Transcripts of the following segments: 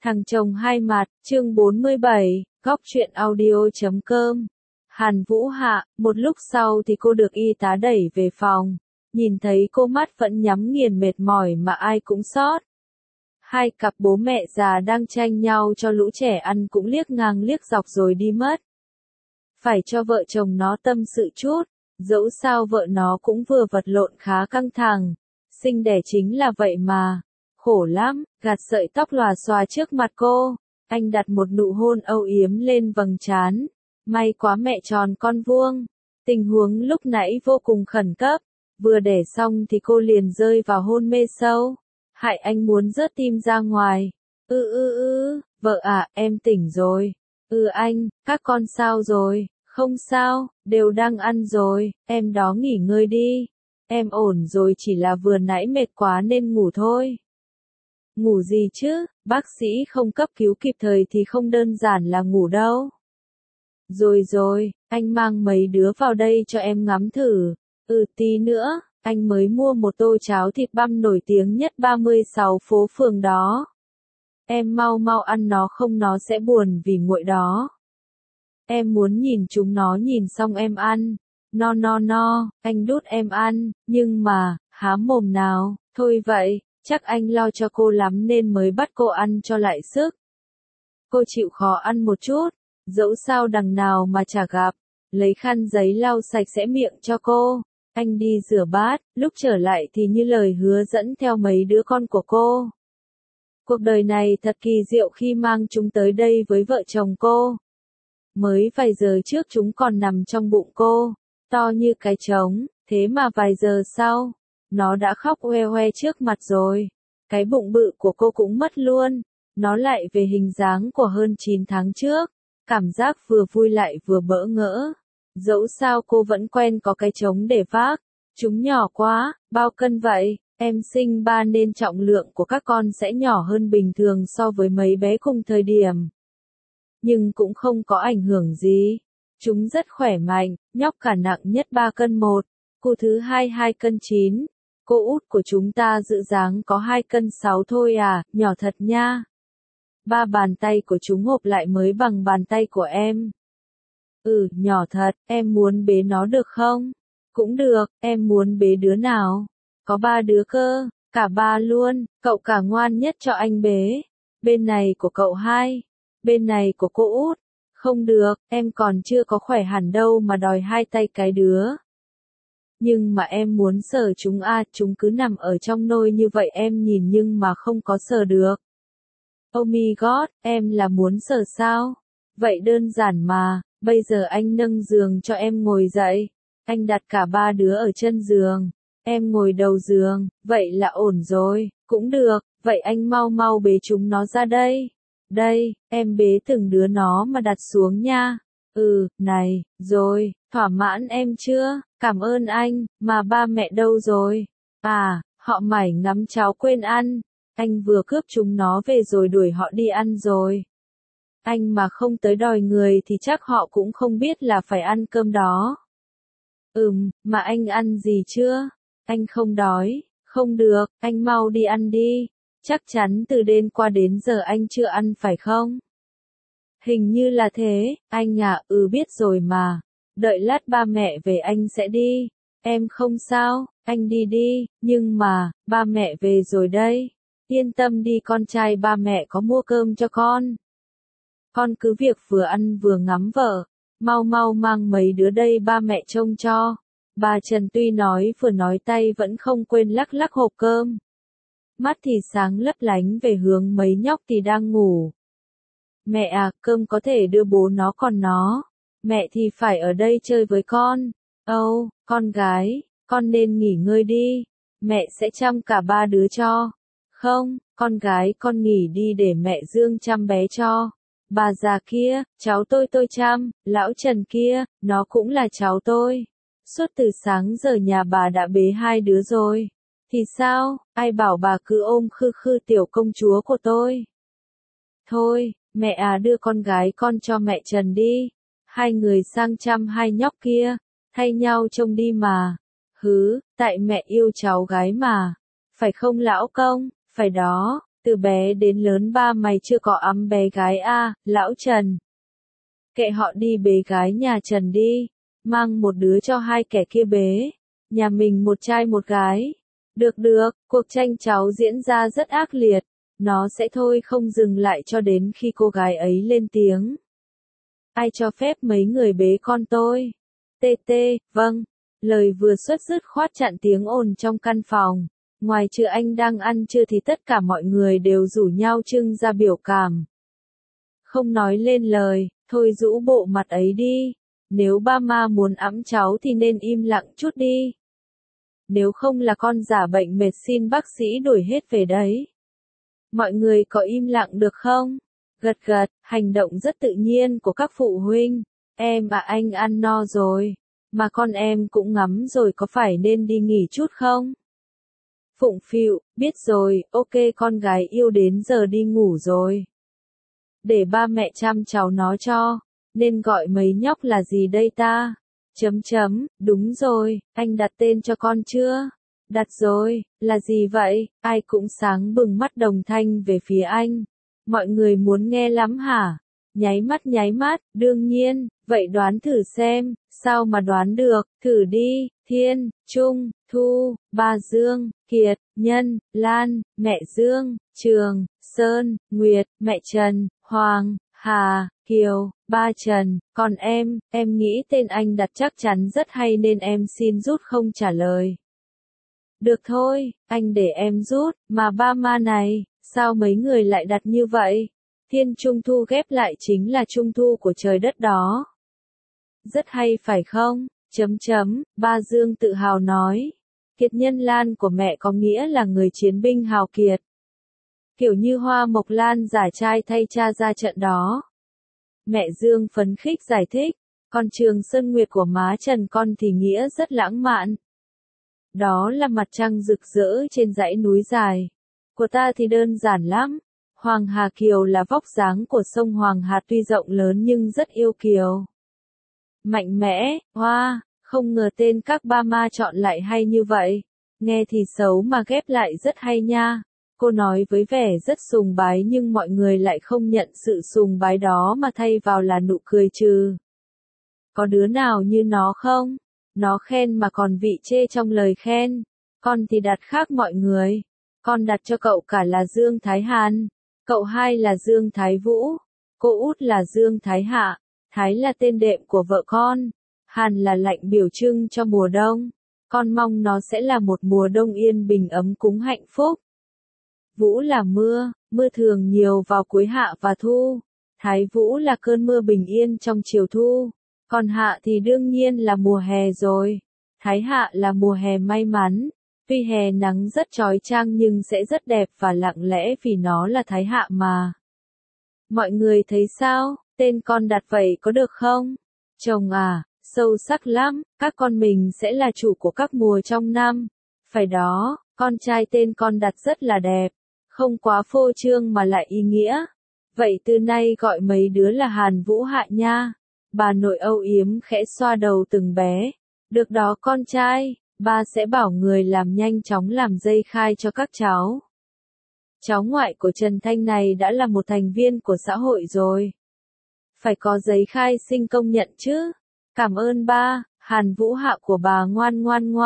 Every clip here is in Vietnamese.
Thằng chồng hai mặt, chương 47, góc truyện audio.com. Hàn Vũ Hạ, một lúc sau thì cô được y tá đẩy về phòng. Nhìn thấy cô mắt vẫn nhắm nghiền mệt mỏi mà ai cũng sót. Hai cặp bố mẹ già đang tranh nhau cho lũ trẻ ăn cũng liếc ngang liếc dọc rồi đi mất. Phải cho vợ chồng nó tâm sự chút, dẫu sao vợ nó cũng vừa vật lộn khá căng thẳng. Sinh đẻ chính là vậy mà. Khổ lắm, gạt sợi tóc lòa xòa trước mặt cô. Anh đặt một nụ hôn âu yếm lên vầng trán. May quá mẹ tròn con vuông. Tình huống lúc nãy vô cùng khẩn cấp. Vừa đẻ xong thì cô liền rơi vào hôn mê sâu. Hại anh muốn rớt tim ra ngoài. Vợ à, em tỉnh rồi. Anh, các con sao rồi? Không sao, đều đang ăn rồi, em đó nghỉ ngơi đi. Em ổn rồi, chỉ là vừa nãy mệt quá nên ngủ thôi. Ngủ gì chứ, bác sĩ không cấp cứu kịp thời thì không đơn giản là ngủ đâu. Rồi, anh mang mấy đứa vào đây cho em ngắm thử. Tí nữa, anh mới mua một tô cháo thịt băm nổi tiếng nhất 36 phố phường đó. Em mau ăn nó không nó sẽ buồn vì nguội đó. Em muốn nhìn chúng nó nhìn xong em ăn. No, anh đút em ăn, nhưng mà, há mồm nào, thôi vậy, chắc anh lo cho cô lắm nên mới bắt cô ăn cho lại sức. Cô chịu khó ăn một chút, dẫu sao đằng nào mà chả gặp, lấy khăn giấy lau sạch sẽ miệng cho cô. Anh đi rửa bát, lúc trở lại thì như lời hứa dẫn theo mấy đứa con của cô. Cuộc đời này thật kỳ diệu khi mang chúng tới đây với vợ chồng cô. Mới vài giờ trước chúng còn nằm trong bụng cô, to như cái trống, thế mà vài giờ sau, nó đã khóc oe oe trước mặt rồi. Cái bụng bự của cô cũng mất luôn, nó lại về hình dáng của hơn 9 tháng trước, cảm giác vừa vui lại vừa bỡ ngỡ. Dẫu sao cô vẫn quen có cái trống để vác, chúng nhỏ quá, bao cân vậy, em sinh ba nên trọng lượng của các con sẽ nhỏ hơn bình thường so với mấy bé cùng thời điểm. Nhưng cũng không có ảnh hưởng gì. Chúng rất khỏe mạnh, nhóc cả nặng nhất 3 cân 1, cô thứ hai 2 cân 9. Cô út của chúng ta dự dáng có 2 cân 6 thôi à, nhỏ thật nha. 3 bàn tay của chúng hộp lại mới bằng bàn tay của em. Nhỏ thật, em muốn bế nó được không? Cũng được, em muốn bế đứa nào? Có 3 đứa cơ, cả 3 luôn, cậu cả ngoan nhất cho anh bế. Bên này của cậu 2. Bên này của cô út. Không được, em còn chưa có khỏe hẳn đâu mà đòi 2 tay cái đứa. Nhưng mà em muốn sờ chúng chúng cứ nằm ở trong nôi như vậy em nhìn nhưng mà không có sờ được. Oh my god, em là muốn sờ sao? Vậy đơn giản mà, bây giờ anh nâng giường cho em ngồi dậy. Anh đặt cả 3 đứa ở chân giường. Em ngồi đầu giường, vậy là ổn rồi, cũng được, vậy anh mau bế chúng nó ra đây. Đây, em bế từng đứa nó mà đặt xuống nha. Này, rồi, thỏa mãn em chưa? Cảm ơn anh, mà ba mẹ đâu rồi? Họ mải ngắm cháu quên ăn. Anh vừa cướp chúng nó về rồi đuổi họ đi ăn rồi. Anh mà không tới đòi người thì chắc họ cũng không biết là phải ăn cơm đó. Mà anh ăn gì chưa? Anh không đói. Không được, anh mau đi ăn đi. Chắc chắn từ đêm qua đến giờ anh chưa ăn phải không? Hình như là thế, anh à, biết rồi mà. Đợi lát ba mẹ về anh sẽ đi. Em không sao, anh đi đi, nhưng mà, ba mẹ về rồi đây. Yên tâm đi con trai, ba mẹ có mua cơm cho con. Con cứ việc vừa ăn vừa ngắm vợ. Mau mang mấy đứa đây ba mẹ trông cho. Bà Trần tuy nói vừa nói tay vẫn không quên lắc hộp cơm. Mắt thì sáng lấp lánh về hướng mấy nhóc thì đang ngủ. Mẹ à, cơm có thể đưa bố nó còn nó. Mẹ thì phải ở đây chơi với con. Con gái, con nên nghỉ ngơi đi. Mẹ sẽ chăm cả 3 đứa cho. Không, con gái con nghỉ đi để mẹ Dương chăm bé cho. Bà già kia, cháu tôi chăm, lão Trần kia, nó cũng là cháu tôi. Suốt từ sáng giờ nhà bà đã bế 2 đứa rồi. Thì sao, ai bảo bà cứ ôm khư tiểu công chúa của tôi. Thôi, mẹ à đưa con gái con cho mẹ Trần đi. 2 người sang chăm 2 nhóc kia, thay nhau trông đi mà. Tại mẹ yêu cháu gái mà. Phải không lão công, phải đó, Từ bé đến lớn ba mày chưa có ẵm bé gái à, lão Trần. Kệ họ đi bế gái nhà Trần đi, mang một đứa cho hai kẻ kia bế, nhà mình một trai một gái. Được được, cuộc tranh cháu diễn ra rất ác liệt, nó sẽ thôi không dừng lại cho đến khi cô gái ấy lên tiếng. Ai cho phép mấy người bế con tôi? Tê tê, vâng. Lời vừa xuất dứt khoát chặn tiếng ồn trong căn phòng. Ngoài trừ anh đang ăn trưa thì tất cả mọi người đều rủ nhau trưng ra biểu cảm. Không nói lên lời, thôi rũ bộ mặt ấy đi. Nếu ba ma muốn ẵm cháu thì nên im lặng chút đi. Nếu không là con giả bệnh mệt xin bác sĩ đuổi hết về đấy. Mọi người có im lặng được không? Gật gật, hành động rất tự nhiên của các phụ huynh. Em à anh ăn no rồi. Mà con em cũng ngắm rồi có phải nên đi nghỉ chút không? Phụng phịu, biết rồi, ok con gái yêu đến giờ đi ngủ rồi. Để ba mẹ chăm cháu nó cho. Nên gọi mấy nhóc là gì đây ta? Đúng rồi, anh đặt tên cho con chưa? Đặt rồi, là gì vậy? Ai cũng sáng bừng mắt đồng thanh về phía anh. Mọi người muốn nghe lắm hả? Nháy mắt, đương nhiên, vậy đoán thử xem, sao mà đoán được, thử đi, Thiên, Trung, Thu, Ba Dương, Kiệt, Nhân, Lan, mẹ Dương, Trường, Sơn, Nguyệt, mẹ Trần, Hoàng, Hà, Kiều, ba Trần, còn em nghĩ tên anh đặt chắc chắn rất hay nên em xin rút không trả lời. Được thôi, anh để em rút, mà ba ma này, sao mấy người lại đặt như vậy? Thiên Trung Thu ghép lại chính là Trung Thu của trời đất đó. Rất hay phải không? Ba Dương tự hào nói. Kiệt Nhân Lan của mẹ có nghĩa là người chiến binh hào kiệt. Kiểu như Hoa Mộc Lan giả trai thay cha ra trận đó. Mẹ Dương phấn khích giải thích, còn Trường Sơn Nguyệt của má Trần con thì nghĩa rất lãng mạn. Đó là mặt trăng rực rỡ trên dãy núi dài. Của ta thì đơn giản lắm. Hoàng Hà Kiều là vóc dáng của sông Hoàng Hà tuy rộng lớn nhưng rất yêu kiều. Mạnh mẽ, hoa, không ngờ tên các ba ma chọn lại hay như vậy. Nghe thì xấu mà ghép lại rất hay nha. Cô nói với vẻ rất sùng bái nhưng mọi người lại không nhận sự sùng bái đó mà thay vào là nụ cười trừ. Có đứa nào như nó không? Nó khen mà còn vị chê trong lời khen. Con thì đặt khác mọi người. Con đặt cho cậu cả là Dương Thái Hàn. Cậu hai là Dương Thái Vũ. Cô út là Dương Thái Hạ. Thái là tên đệm của vợ con. Hàn là lạnh biểu trưng cho mùa đông. Con mong nó sẽ là một mùa đông yên bình ấm cúng hạnh phúc. Vũ là mưa, mưa thường nhiều vào cuối hạ và thu. Thái Vũ là cơn mưa bình yên trong chiều thu. Còn hạ thì đương nhiên là mùa hè rồi. Thái Hạ là mùa hè may mắn. Tuy hè nắng rất chói chang nhưng sẽ rất đẹp và lặng lẽ vì nó là Thái Hạ mà. Mọi người thấy sao, tên con đặt vậy có được không? Chồng à, sâu sắc lắm, các con mình sẽ là chủ của các mùa trong năm. Phải đó, con trai tên con đặt rất là đẹp. Không quá phô trương mà lại ý nghĩa. Vậy từ nay gọi mấy đứa là Hàn Vũ Hạ nha. Bà nội âu yếm khẽ xoa đầu từng bé. Được đó con trai, ba sẽ bảo người làm nhanh chóng làm dây khai cho các cháu. Cháu ngoại của Trần Thanh này đã là một thành viên của xã hội rồi. Phải có giấy khai sinh công nhận chứ. Cảm ơn ba, Hàn Vũ Hạ của bà ngoan.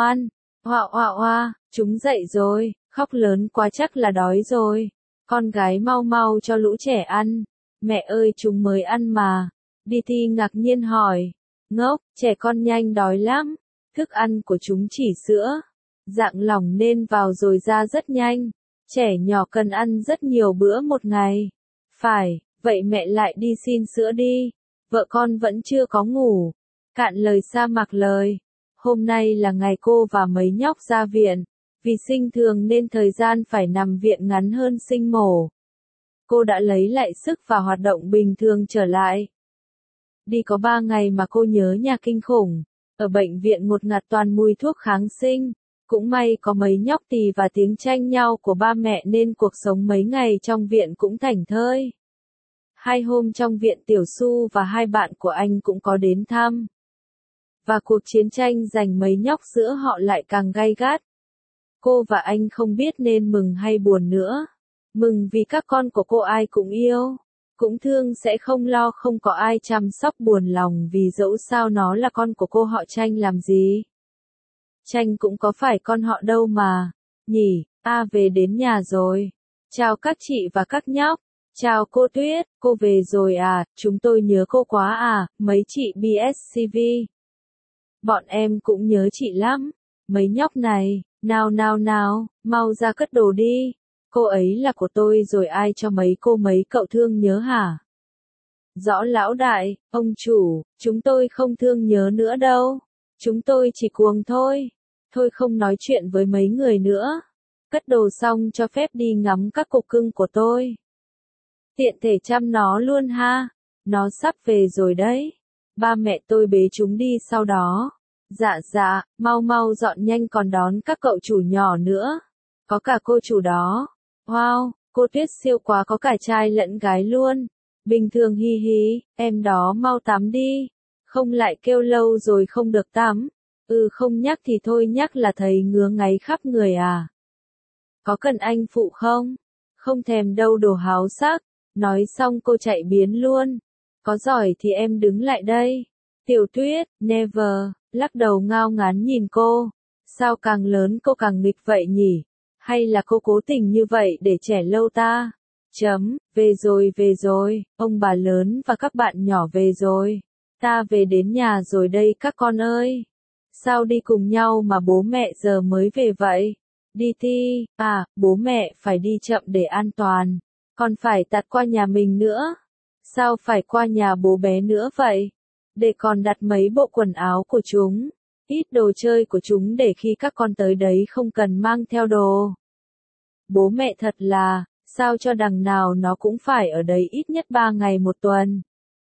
Hoa, chúng dậy rồi, khóc lớn quá chắc là đói rồi. Con gái mau cho lũ trẻ ăn. Mẹ ơi chúng mới ăn mà. Đi Thi ngạc nhiên hỏi. Ngốc, trẻ con nhanh đói lắm. Thức ăn của chúng chỉ sữa. Dạng lỏng nên vào rồi ra rất nhanh. Trẻ nhỏ cần ăn rất nhiều bữa một ngày. Phải, vậy mẹ lại đi xin sữa đi. Vợ con vẫn chưa có ngủ. Cạn lời sa mạc lời. Hôm nay là ngày cô và mấy nhóc ra viện. Vì sinh thường nên thời gian phải nằm viện ngắn hơn sinh mổ. Cô đã lấy lại sức và hoạt động bình thường trở lại. Đi có 3 ngày mà cô nhớ nhà kinh khủng. Ở bệnh viện ngột ngạt toàn mùi thuốc kháng sinh. Cũng may có mấy nhóc tì và tiếng tranh nhau của ba mẹ nên cuộc sống mấy ngày trong viện cũng thảnh thơi. 2 hôm trong viện Tiểu Su và 2 bạn của anh cũng có đến thăm. Và cuộc chiến tranh giành mấy nhóc giữa họ lại càng gay gắt. Cô và anh không biết nên mừng hay buồn nữa. Mừng vì các con của cô ai cũng yêu, cũng thương sẽ không lo không có ai chăm sóc buồn lòng vì dẫu sao nó là con của cô họ Tranh làm gì. Tranh cũng có phải con họ đâu mà, nhỉ, về đến nhà rồi. Chào các chị và các nhóc. Chào cô Tuyết, cô về rồi à, chúng tôi nhớ cô quá à, mấy chị BSCV. Bọn em cũng nhớ chị lắm, mấy nhóc này, nào nào nào, mau ra cất đồ đi. Cô ấy là của tôi rồi ai cho mấy cậu thương nhớ hả? Rõ lão đại, ông chủ, chúng tôi không thương nhớ nữa đâu. Chúng tôi chỉ cuồng thôi. Thôi không nói chuyện với mấy người nữa. Cất đồ xong cho phép đi ngắm các cục cưng của tôi. Tiện thể chăm nó luôn ha. Nó sắp về rồi đấy. Ba mẹ tôi bế chúng đi sau đó. Dạ, mau mau dọn nhanh còn đón các cậu chủ nhỏ nữa. Có cả cô chủ đó. Wow, cô Tuyết siêu quá có cả trai lẫn gái luôn. Bình thường hi hi, em đó mau tắm đi. Không lại kêu lâu rồi không được tắm. Không nhắc thì thôi nhắc là thấy ngứa ngáy khắp người à. Có cần anh phụ không? Không thèm đâu đồ háo sắc. Nói xong cô chạy biến luôn. Có giỏi thì em đứng lại đây. Tiểu Tuyết, never, lắc đầu ngao ngán nhìn cô. Sao càng lớn cô càng nghịch vậy nhỉ? Hay là cô cố tình như vậy để trẻ lâu ta? Về rồi, ông bà lớn và các bạn nhỏ về rồi. Ta về đến nhà rồi đây các con ơi. Sao đi cùng nhau mà bố mẹ giờ mới về vậy? Đi thi, bố mẹ phải đi chậm để an toàn. Còn phải tạt qua nhà mình nữa. Sao phải qua nhà bố bé nữa vậy? Để còn đặt mấy bộ quần áo của chúng. Ít đồ chơi của chúng để khi các con tới đấy không cần mang theo đồ. Bố mẹ thật là, sao cho đằng nào nó cũng phải ở đấy ít nhất 3 ngày một tuần.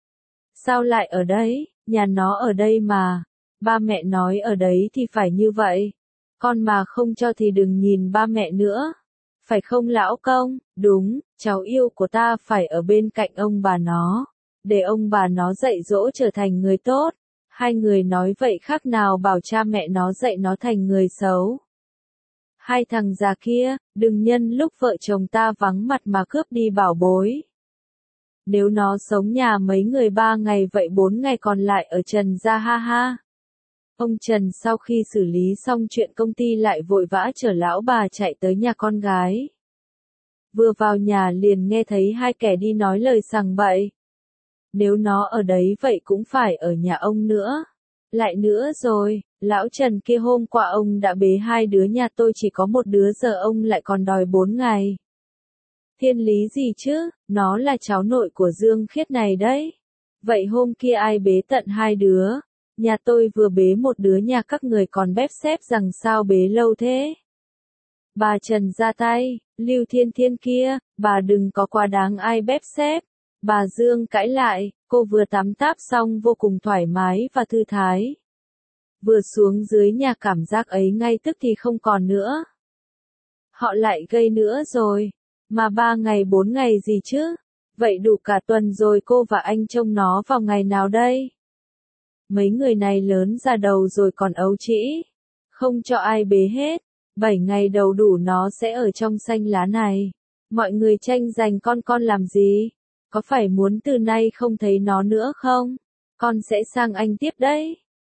Sao lại ở đấy, nhà nó ở đây mà. Ba mẹ nói ở đấy thì phải như vậy. Con mà không cho thì đừng nhìn ba mẹ nữa. Phải không lão công? Đúng, cháu yêu của ta phải ở bên cạnh ông bà nó. Để ông bà nó dạy dỗ trở thành người tốt. Hai người nói vậy khác nào bảo cha mẹ nó dạy nó thành người xấu. Hai thằng già kia, đừng nhân lúc vợ chồng ta vắng mặt mà cướp đi bảo bối. Nếu nó sống nhà mấy người 3 ngày vậy 4 ngày còn lại ở Trần gia ha ha. Ông Trần sau khi xử lý xong chuyện công ty lại vội vã chở lão bà chạy tới nhà con gái. Vừa vào nhà liền nghe thấy hai kẻ đi nói lời sằng bậy. Nếu nó ở đấy vậy cũng phải ở nhà ông nữa. Lại nữa rồi, lão Trần kia hôm qua ông đã bế 2 đứa nhà tôi chỉ có 1 đứa giờ ông lại còn đòi 4 ngày. Thiên lý gì chứ, nó là cháu nội của Dương Khiết này đấy. Vậy hôm kia ai bế tận 2 đứa? Nhà tôi vừa bế 1 đứa nhà các người còn bép xép rằng sao bế lâu thế. Bà Trần ra tay, Lưu Thiên Thiên kia, bà đừng có quá đáng ai bép xép. Bà Dương cãi lại, cô vừa tắm táp xong vô cùng thoải mái và thư thái. Vừa xuống dưới nhà cảm giác ấy ngay tức thì không còn nữa. Họ lại gây nữa rồi. Mà 3 ngày 4 ngày gì chứ? Vậy đủ cả tuần rồi cô và anh trông nó vào ngày nào đây? Mấy người này lớn ra đầu rồi còn ấu trĩ. Không cho ai bế hết. 7 ngày đầu đủ nó sẽ ở trong xanh lá này. Mọi người tranh giành con làm gì? Có phải muốn từ nay không thấy nó nữa không? Con sẽ sang anh tiếp đấy.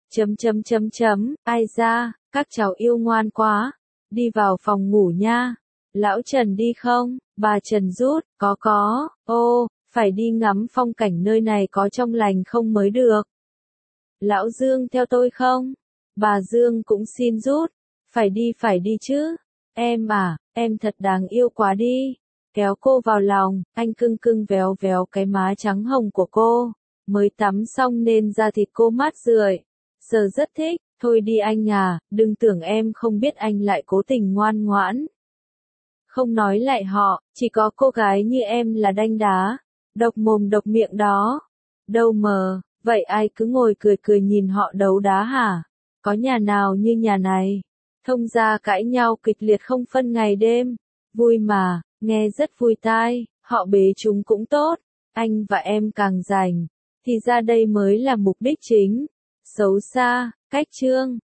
Ai ra, các cháu yêu ngoan quá. Đi vào phòng ngủ nha. Lão Trần đi không? Bà Trần rút, có. Phải đi ngắm phong cảnh nơi này có trong lành không mới được. Lão Dương theo tôi không? Bà Dương cũng xin rút. Phải đi chứ. Em thật đáng yêu quá đi. Kéo cô vào lòng, anh cưng cưng véo véo cái má trắng hồng của cô. Mới tắm xong nên da thịt cô mát rượi. Giờ rất thích, thôi đi anh à, đừng tưởng em không biết anh lại cố tình ngoan ngoãn. Không nói lại họ, chỉ có cô gái như em là đanh đá. Độc mồm độc miệng đó. Đâu mờ, vậy ai cứ ngồi cười cười nhìn họ đấu đá hả? Có nhà nào như nhà này? Thông gia cãi nhau kịch liệt không phân ngày đêm. Vui mà, nghe rất vui tai, họ bế chúng cũng tốt. Anh và em càng rảnh. Thì ra đây mới là mục đích chính. Xấu xa, cách chương.